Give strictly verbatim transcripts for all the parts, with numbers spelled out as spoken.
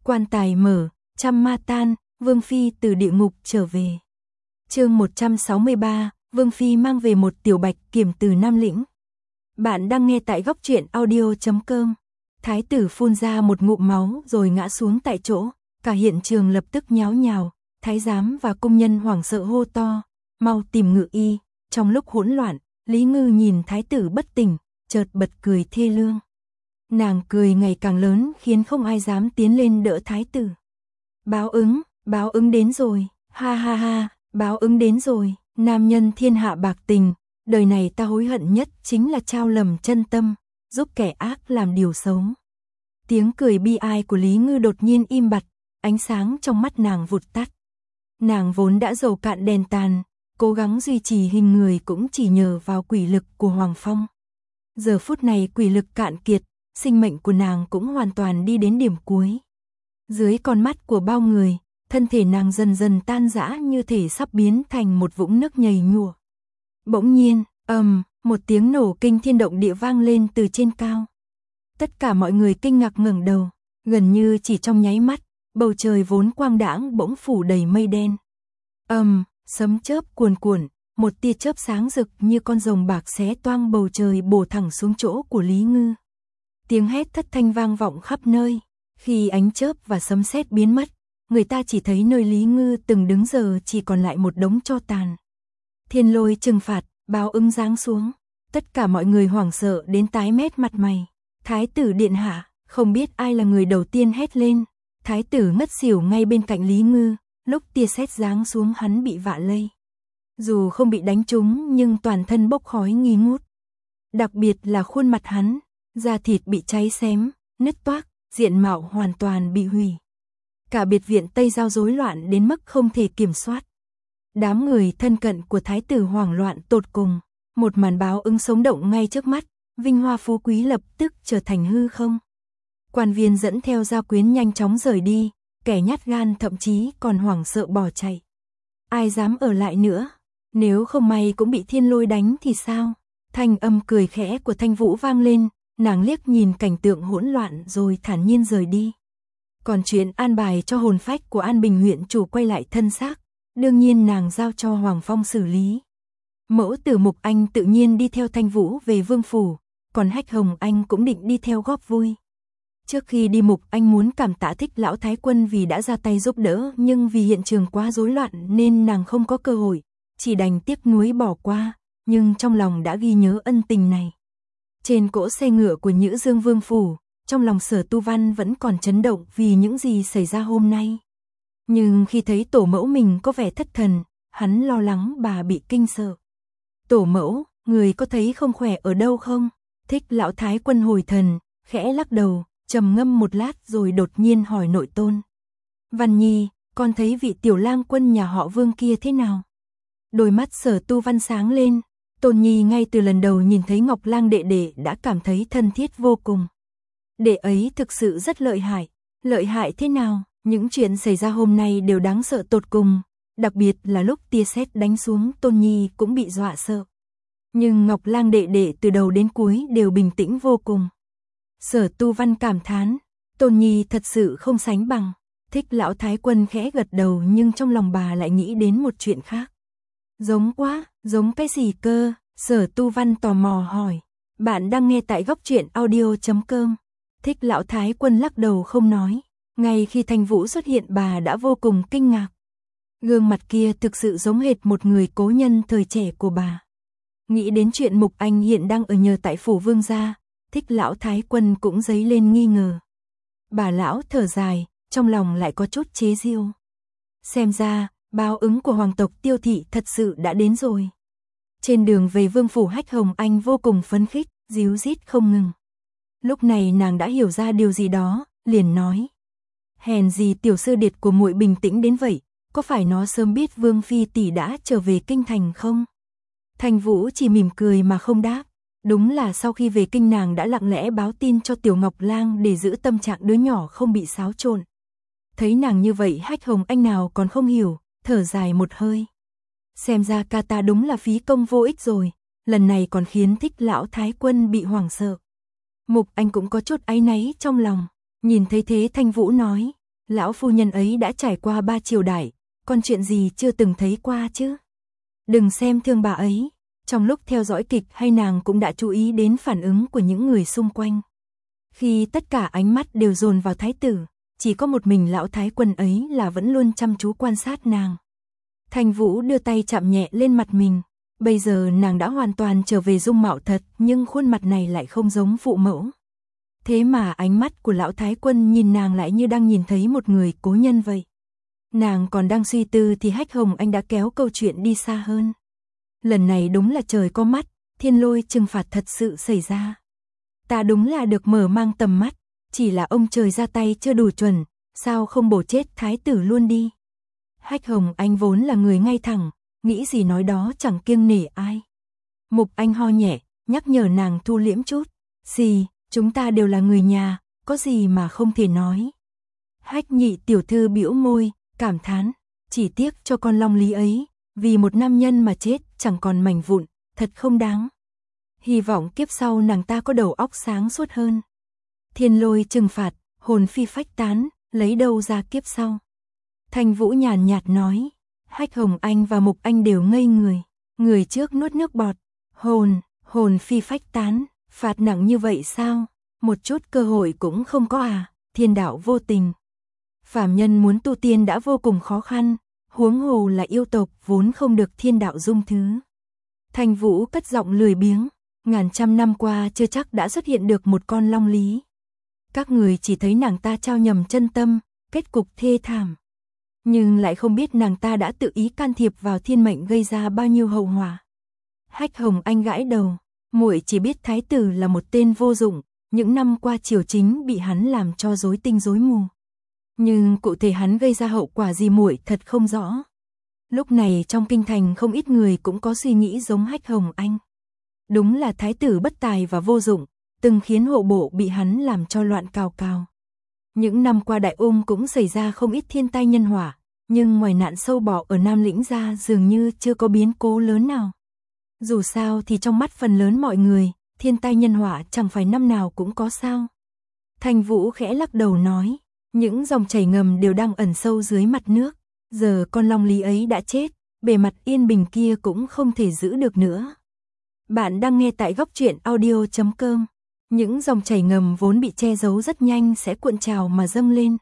Quan tài mở, trăm ma tan, Vương Phi từ địa ngục trở về. Chương một trăm sáu mươi ba, Vương Phi mang về một tiểu bạch kiểm từ Nam Lĩnh. Bạn đang nghe tại góc truyện audio chấm com. Thái tử phun ra một ngụm máu rồi ngã xuống tại chỗ, cả hiện trường lập tức nháo nhào, thái giám và công nhân hoảng sợ hô to, mau tìm ngự y. Trong lúc hỗn loạn, Lý Ngư nhìn thái tử bất tỉnh, chợt bật cười thê lương. Nàng cười ngày càng lớn khiến không ai dám tiến lên đỡ thái tử. Báo ứng, báo ứng đến rồi, ha ha ha, báo ứng đến rồi, nam nhân thiên hạ bạc tình, đời này ta hối hận nhất chính là trao lầm chân tâm, giúp kẻ ác làm điều xấu. Tiếng cười bi ai của Lý Ngư đột nhiên im bặt, ánh sáng trong mắt nàng vụt tắt. Nàng vốn đã dầu cạn đèn tàn, cố gắng duy trì hình người cũng chỉ nhờ vào quỷ lực của Hoàng Phong. Giờ phút này quỷ lực cạn kiệt, sinh mệnh của nàng cũng hoàn toàn đi đến điểm cuối. Dưới con mắt của bao người, thân thể nàng dần dần tan rã như thể sắp biến thành một vũng nước nhầy nhụa. Bỗng nhiên, ầm, một tiếng nổ kinh thiên động địa vang lên từ trên cao. Tất cả mọi người kinh ngạc ngẩng đầu, gần như chỉ trong nháy mắt, bầu trời vốn quang đãng bỗng phủ đầy mây đen. Ầm, sấm chớp cuồn cuộn, một tia chớp sáng rực như con rồng bạc xé toang bầu trời bổ thẳng xuống chỗ của Lý Ngư. Tiếng hét thất thanh vang vọng khắp nơi, khi ánh chớp và sấm sét biến mất, người ta chỉ thấy nơi Lý Ngư từng đứng giờ chỉ còn lại một đống tro tàn. Thiên lôi trừng phạt, báo ứng giáng xuống, tất cả mọi người hoảng sợ đến tái mét mặt mày. Thái tử điện hạ, không biết ai là người đầu tiên hét lên. Thái tử ngất xỉu ngay bên cạnh Lý Ngư, lúc tia sét giáng xuống hắn bị vạ lây. Dù không bị đánh trúng nhưng toàn thân bốc khói nghi ngút. Đặc biệt là khuôn mặt hắn, da thịt bị cháy xém, nứt toác, diện mạo hoàn toàn bị hủy. Cả biệt viện Tây Giao rối loạn đến mức không thể kiểm soát. Đám người thân cận của thái tử hoảng loạn tột cùng, một màn báo ứng sống động ngay trước mắt, vinh hoa phú quý lập tức trở thành hư không. Quan viên dẫn theo gia quyến nhanh chóng rời đi, kẻ nhát gan thậm chí còn hoảng sợ bỏ chạy. Ai dám ở lại nữa, nếu không may cũng bị thiên lôi đánh thì sao? Thanh âm cười khẽ của Thanh Vũ vang lên, nàng liếc nhìn cảnh tượng hỗn loạn rồi thản nhiên rời đi. Còn chuyện an bài cho hồn phách của An Bình huyện chủ quay lại thân xác, đương nhiên nàng giao cho Hoàng Phong xử lý. Mẫu tử Mục Anh tự nhiên đi theo Thanh Vũ về vương phủ, còn Hách Hồng Anh cũng định đi theo góp vui. Trước khi đi Mục Anh muốn cảm tạ Thích lão thái quân vì đã ra tay giúp đỡ, nhưng vì hiện trường quá rối loạn nên nàng không có cơ hội, chỉ đành tiếc nuối bỏ qua, nhưng trong lòng đã ghi nhớ ân tình này. Trên cỗ xe ngựa của Nhữ Dương Vương phủ, trong lòng Sở Tu Văn vẫn còn chấn động vì những gì xảy ra hôm nay. Nhưng khi thấy tổ mẫu mình có vẻ thất thần, hắn lo lắng bà bị kinh sợ. Tổ mẫu, người có thấy không khỏe ở đâu không? Thích lão thái quân hồi thần, khẽ lắc đầu, trầm ngâm một lát rồi đột nhiên hỏi nội tôn. Văn Nhi, con thấy vị tiểu lang quân nhà họ Vương kia thế nào? Đôi mắt Sở Tu Văn sáng lên, Tôn Nhi ngay từ lần đầu nhìn thấy Ngọc Lang đệ đệ đã cảm thấy thân thiết vô cùng. Đệ ấy thực sự rất lợi hại, lợi hại thế nào? Những chuyện xảy ra hôm nay đều đáng sợ tột cùng, đặc biệt là lúc tia sét đánh xuống Tôn Nhi cũng bị dọa sợ. Nhưng Ngọc Lang đệ đệ từ đầu đến cuối đều bình tĩnh vô cùng. Sở Tu Văn cảm thán, Tôn Nhi thật sự không sánh bằng. Thích lão thái quân khẽ gật đầu nhưng trong lòng bà lại nghĩ đến một chuyện khác. Giống quá, giống cái gì cơ? Sở Tu Văn tò mò hỏi. Bạn đang nghe tại góc truyện audio chấm com. Thích lão thái quân lắc đầu không nói. Ngay khi Thanh Vũ xuất hiện bà đã vô cùng kinh ngạc. Gương mặt kia thực sự giống hệt một người cố nhân thời trẻ của bà. Nghĩ đến chuyện Mục Anh hiện đang ở nhờ tại phủ Vương gia, Thích lão thái quân cũng dấy lên nghi ngờ. Bà lão thở dài, trong lòng lại có chút chế giễu. Xem ra, báo ứng của hoàng tộc Tiêu thị thật sự đã đến rồi. Trên đường về vương phủ, Hách Hồng Anh vô cùng phấn khích, ríu rít không ngừng. Lúc này nàng đã hiểu ra điều gì đó, liền nói: "Hèn gì tiểu sư điệt của muội bình tĩnh đến vậy, có phải nó sớm biết Vương phi tỷ đã trở về kinh thành không?" Thanh Vũ chỉ mỉm cười mà không đáp. Đúng là sau khi về kinh nàng đã lặng lẽ báo tin cho Tiểu Ngọc Lang để giữ tâm trạng đứa nhỏ không bị xáo trộn. Thấy nàng như vậy, Hách Hồng Anh nào còn không hiểu, thở dài một hơi. Xem ra ca ta đúng là phí công vô ích rồi, lần này còn khiến Thích lão thái quân bị hoảng sợ. Mục Anh cũng có chút áy náy trong lòng, nhìn thấy thế Thanh Vũ nói: Lão phu nhân ấy đã trải qua ba triều đại, còn chuyện gì chưa từng thấy qua chứ? Đừng xem thương bà ấy, trong lúc theo dõi kịch hay nàng cũng đã chú ý đến phản ứng của những người xung quanh. Khi tất cả ánh mắt đều dồn vào thái tử, chỉ có một mình lão thái quân ấy là vẫn luôn chăm chú quan sát nàng. Thanh Vũ đưa tay chạm nhẹ lên mặt mình, bây giờ nàng đã hoàn toàn trở về dung mạo thật, nhưng khuôn mặt này lại không giống phụ mẫu. Thế mà ánh mắt của lão thái quân nhìn nàng lại như đang nhìn thấy một người cố nhân vậy. Nàng còn đang suy tư thì Hách Hồng Anh đã kéo câu chuyện đi xa hơn. Lần này đúng là trời có mắt, thiên lôi trừng phạt thật sự xảy ra. Ta đúng là được mở mang tầm mắt, chỉ là ông trời ra tay chưa đủ chuẩn, sao không bổ chết thái tử luôn đi. Hách Hồng Anh vốn là người ngay thẳng, nghĩ gì nói đó chẳng kiêng nể ai. Mục Anh ho nhẹ, nhắc nhở nàng thu liễm chút. Gì, chúng ta đều là người nhà, có gì mà không thể nói. Hách Nhị tiểu thư bĩu môi, cảm thán, chỉ tiếc cho con Long Lý ấy, vì một nam nhân mà chết chẳng còn mảnh vụn, thật không đáng. Hy vọng kiếp sau nàng ta có đầu óc sáng suốt hơn. Thiên lôi trừng phạt, hồn phi phách tán, lấy đâu ra kiếp sau. Thanh Vũ nhàn nhạt nói. Hách Hồng Anh và Mục Anh đều ngây người. Người trước nuốt nước bọt. Hồn, hồn phi phách tán, phạt nặng như vậy sao? Một chút cơ hội cũng không có à? Thiên đạo vô tình. Phàm nhân muốn tu tiên đã vô cùng khó khăn, huống hồ là yêu tộc vốn không được thiên đạo dung thứ. Thanh Vũ cất giọng lười biếng. Ngàn trăm năm qua chưa chắc đã xuất hiện được một con Long Lý. Các người chỉ thấy nàng ta trao nhầm chân tâm, kết cục thê thảm. Nhưng lại không biết nàng ta đã tự ý can thiệp vào thiên mệnh gây ra bao nhiêu hậu họa. Hách Hồng Anh gãi đầu, muội chỉ biết thái tử là một tên vô dụng, những năm qua triều chính bị hắn làm cho rối tinh rối mù. Nhưng cụ thể hắn gây ra hậu quả gì muội thật không rõ. Lúc này trong kinh thành không ít người cũng có suy nghĩ giống Hách Hồng Anh. Đúng là thái tử bất tài và vô dụng, từng khiến hộ bộ bị hắn làm cho loạn cào cào. Những năm qua Đại Ung cũng xảy ra không ít thiên tai nhân họa, nhưng ngoài nạn sâu bọ ở Nam Lĩnh ra dường như chưa có biến cố lớn nào. Dù sao thì trong mắt phần lớn mọi người, thiên tai nhân họa chẳng phải năm nào cũng có sao. Thanh Vũ khẽ lắc đầu nói, những dòng chảy ngầm đều đang ẩn sâu dưới mặt nước, giờ con Long Lý ấy đã chết, bề mặt yên bình kia cũng không thể giữ được nữa. Bạn đang nghe tại góc truyện audio chấm com. Những dòng chảy ngầm vốn bị che giấu rất nhanh sẽ cuộn trào mà dâng lên.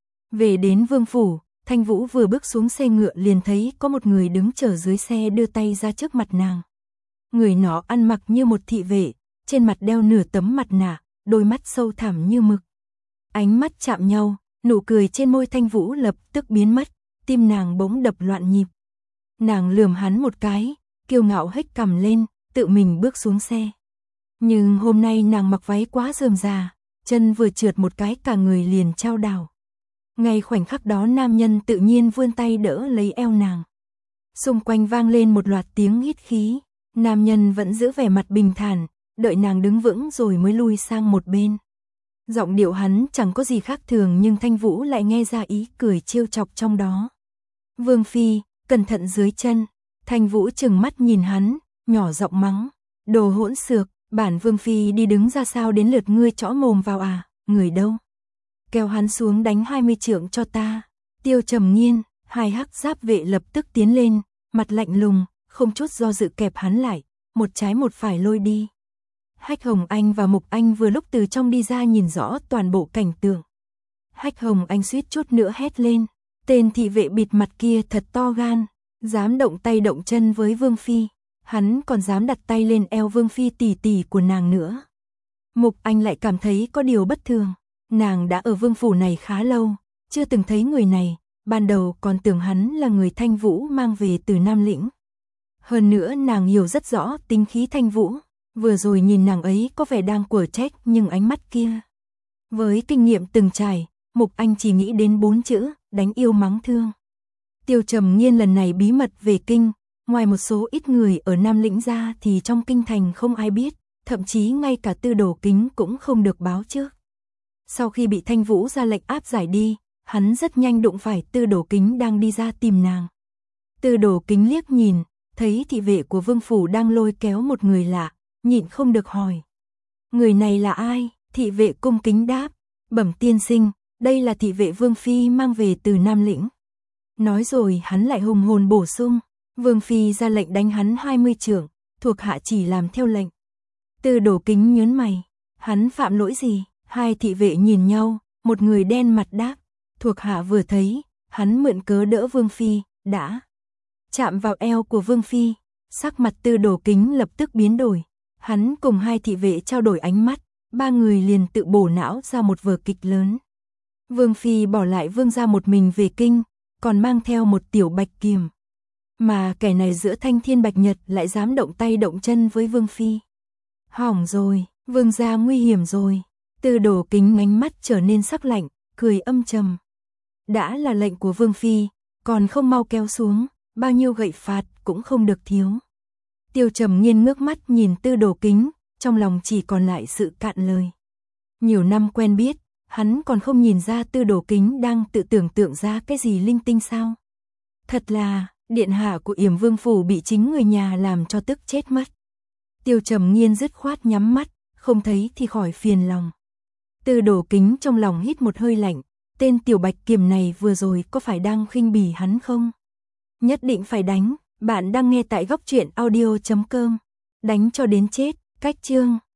Về đến vương phủ, Thanh Vũ vừa bước xuống xe ngựa liền thấy có một người đứng chờ dưới xe đưa tay ra trước mặt nàng. Người nó ăn mặc như một thị vệ, trên mặt đeo nửa tấm mặt nạ, đôi mắt sâu thẳm như mực. Ánh mắt chạm nhau, nụ cười trên môi Thanh Vũ lập tức biến mất, tim nàng bỗng đập loạn nhịp. Nàng lườm hắn một cái, kiêu ngạo hếch cằm lên, tự mình bước xuống xe. Nhưng hôm nay nàng mặc váy quá rườm rà, chân vừa trượt một cái cả người liền chao đảo. Ngay khoảnh khắc đó nam nhân tự nhiên vươn tay đỡ lấy eo nàng. Xung quanh vang lên một loạt tiếng hít khí, nam nhân vẫn giữ vẻ mặt bình thản, đợi nàng đứng vững rồi mới lui sang một bên. Giọng điệu hắn chẳng có gì khác thường nhưng Thanh Vũ lại nghe ra ý cười trêu chọc trong đó. Vương phi, cẩn thận dưới chân. Thanh Vũ trừng mắt nhìn hắn, nhỏ giọng mắng, đồ hỗn xược, bản vương phi đi đứng ra sao đến lượt ngươi chõ mồm vào à, người đâu? Kéo hắn xuống đánh hai mươi trượng cho ta. Tiêu Trầm Nghiên, hai hắc giáp vệ lập tức tiến lên, mặt lạnh lùng, không chút do dự kẹp hắn lại, một trái một phải lôi đi. Hách Hồng Anh và Mục Anh vừa lúc từ trong đi ra nhìn rõ toàn bộ cảnh tượng. Hách Hồng Anh suýt chút nữa hét lên, tên thị vệ bịt mặt kia thật to gan, dám động tay động chân với vương phi. Hắn còn dám đặt tay lên eo vương phi tỷ tỷ của nàng nữa. Mục Anh lại cảm thấy có điều bất thường. Nàng đã ở vương phủ này khá lâu, chưa từng thấy người này, ban đầu còn tưởng hắn là người Thanh Vũ mang về từ Nam Lĩnh. Hơn nữa nàng hiểu rất rõ tính khí Thanh Vũ, vừa rồi nhìn nàng ấy có vẻ đang quở trách nhưng ánh mắt kia. Với kinh nghiệm từng trải, Mục Anh chỉ nghĩ đến bốn chữ, đánh yêu mắng thương. Tiêu Trầm Nghiên lần này bí mật về kinh, ngoài một số ít người ở Nam Lĩnh ra thì trong kinh thành không ai biết, thậm chí ngay cả Tư Đồ Kính cũng không được báo trước. Sau khi bị Thanh Vũ ra lệnh áp giải đi, hắn rất nhanh đụng phải Tư Đồ Kính đang đi ra tìm nàng. Tư Đồ Kính liếc nhìn, thấy thị vệ của vương phủ đang lôi kéo một người lạ, nhịn không được hỏi. Người này là ai? Thị vệ cung kính đáp, bẩm tiên sinh, đây là thị vệ Vương Phi mang về từ Nam Lĩnh. Nói rồi hắn lại hùng hồn bổ sung, Vương Phi ra lệnh đánh hắn hai mươi chưởng, thuộc hạ chỉ làm theo lệnh. Tư Đồ Kính nhớn mày, hắn phạm lỗi gì? Hai thị vệ nhìn nhau, một người đen mặt đáp, thuộc hạ vừa thấy, hắn mượn cớ đỡ Vương Phi, đã chạm vào eo của Vương Phi, sắc mặt Tư Đồ Kính lập tức biến đổi. Hắn cùng hai thị vệ trao đổi ánh mắt, ba người liền tự bổ não ra một vở kịch lớn. Vương Phi bỏ lại Vương gia một mình về kinh, còn mang theo một tiểu bạch kiềm. Mà kẻ này giữa thanh thiên bạch nhật lại dám động tay động chân với Vương Phi. Hỏng rồi, Vương gia nguy hiểm rồi. Tư Đồ Kính ánh mắt trở nên sắc lạnh, cười âm trầm. Đã là lệnh của Vương Phi, còn không mau kéo xuống, bao nhiêu gậy phạt cũng không được thiếu. Tiêu Trầm Nghiên ngước mắt nhìn Tư Đồ Kính, trong lòng chỉ còn lại sự cạn lời. Nhiều năm quen biết, hắn còn không nhìn ra Tư Đồ Kính đang tự tưởng tượng ra cái gì linh tinh sao. Thật là, điện hạ của Yểm Vương phủ bị chính người nhà làm cho tức chết mất. Tiêu Trầm Nghiên dứt khoát nhắm mắt, không thấy thì khỏi phiền lòng. Tư Đồ Kính trong lòng hít một hơi lạnh, tên tiểu bạch kiềm này vừa rồi có phải đang khinh bỉ hắn không? Nhất định phải đánh. Bạn đang nghe tại góc truyện audio chấm com. Đánh cho đến chết, cách chương